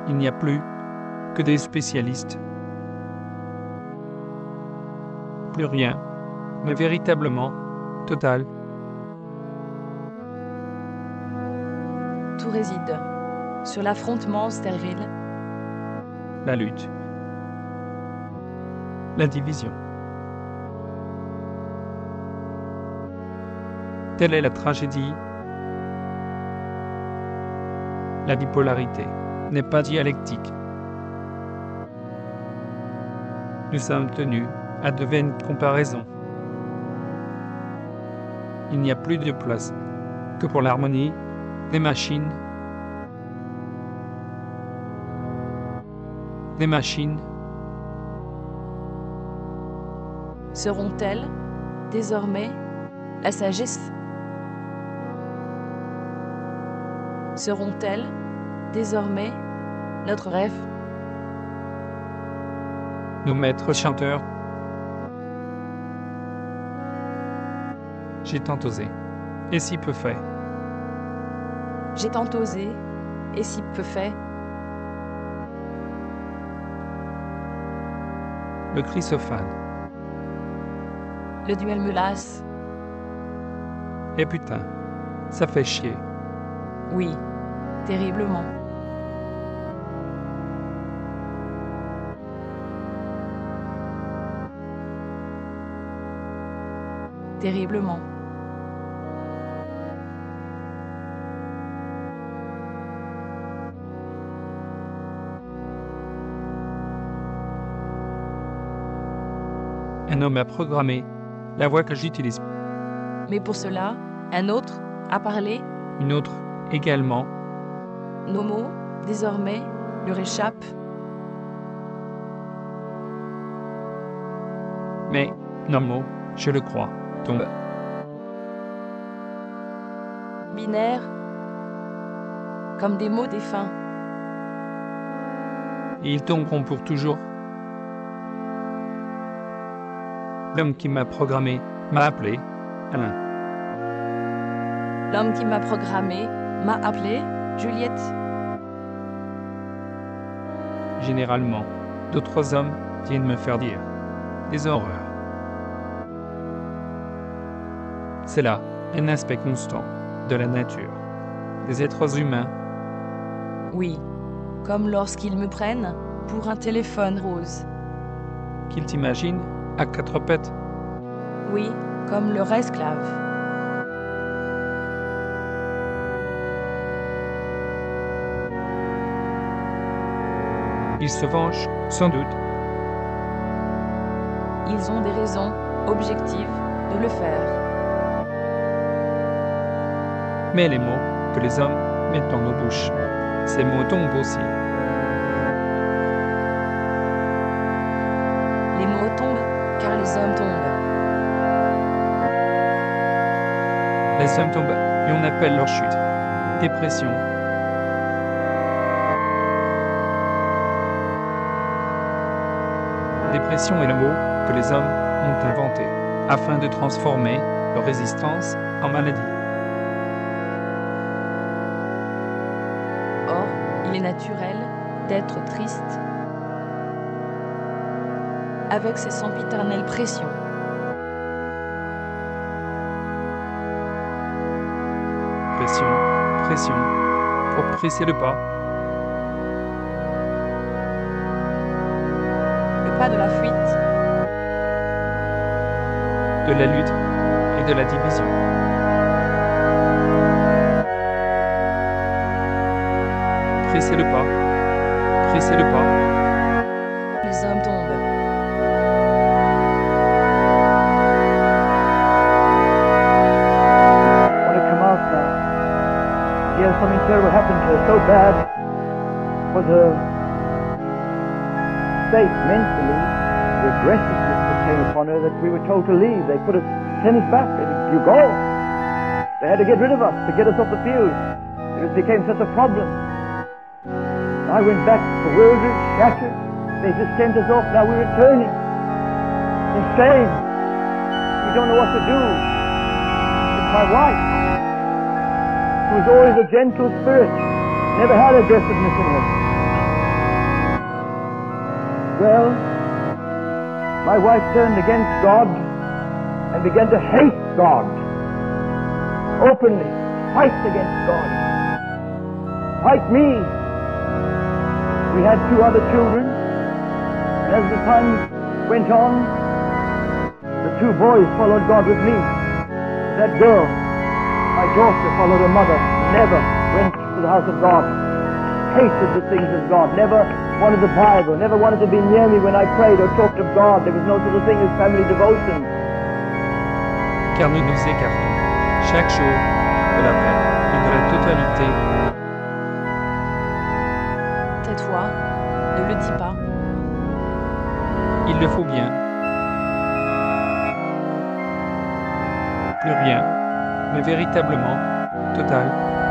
Il n'y a plus que des spécialistes. Plus rien, mais véritablement total. Tout réside sur l'affrontement stérile, La lutte. La division. Telle est la tragédie. La bipolarité n'est pas dialectique. Nous sommes tenus à de vaines comparaisons. Il n'y a plus de place que pour l'harmonie des machines. Des machines seront-elles désormais la sagesse? Seront-elles désormais notre rêve? Nos maîtres chanteurs. J'ai tant osé, et si peu fait. J'ai tant osé, et si peu fait. Le cri se fane. Le duel me lasse. Et putain, ça fait chier. Oui, terriblement. Terriblement. Un homme a programmé la voix que j'utilise. Mais pour cela, un autre a parlé. Une autre également. Nos mots, désormais, lui échappent. Mais nos mots, je le crois, tombent. Binaires, comme des mots défunts. Et ils tomberont pour toujours. L'homme qui m'a programmé m'a appelé Alain. L'homme qui m'a programmé m'a appelé Juliette. Généralement, d'autres hommes viennent me faire dire des horreurs. C'est là un aspect constant de la nature, des êtres humains. Oui, comme lorsqu'ils me prennent pour un téléphone rose. Qu'ils t'imaginent à quatre pattes. Oui, comme leur esclave. Ils se vengent, sans doute. Ils ont des raisons objectives de le faire. Mais les mots que les hommes mettent dans nos bouches, ces mots tombent aussi. Les mots tombent car les hommes tombent. Les hommes tombent et on appelle leur chute dépression. Dépression est le mot que les hommes ont inventé afin de transformer leur résistance en maladie. Or, il est naturel d'être triste avec ces sempiternelles pressions. Pression, pression, pour presser le pas. Le pas de la fuite, De la lutte et de la division. Pressez le pas, pressez le pas. les hommes tombent. Want to come out now. She has something terrible happened to her, so bad for the state mentally, the aggressiveness that came upon her that we were told to leave. They could have sent us back. They said, you go. They had to get rid of us, to get us off the field. It became such a problem. I went back bewildered, shattered. They just sent us off. Now we're returning. In shame. We don't know what to do. It's my wife. She was always a gentle spirit. Never had aggressiveness in her. Well, my wife turned against God and began to hate God. Openly, fight against God. Fight me. We had 2 other children, and as the time went on, the 2 boys followed God with me. That girl, my daughter, followed her mother, never went to the house of God, hated the things of God, never wanted the Bible, never wanted to be near me when I prayed or talked of God. There was no such a thing as family devotion. Car nous nous écartons, chaque jour, de la paix et de la totalité. Tais-toi, ne le dis pas. Il le faut bien. Plus rien, mais véritablement, total.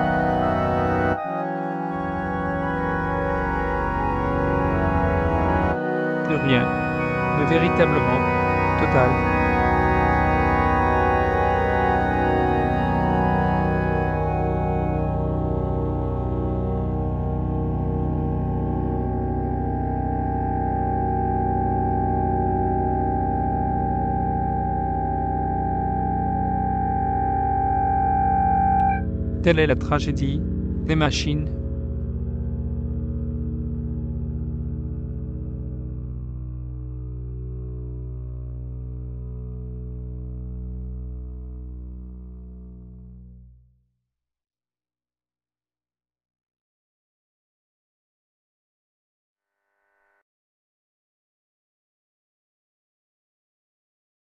Plus rien, mais véritablement, total. Telle est la tragédie des machines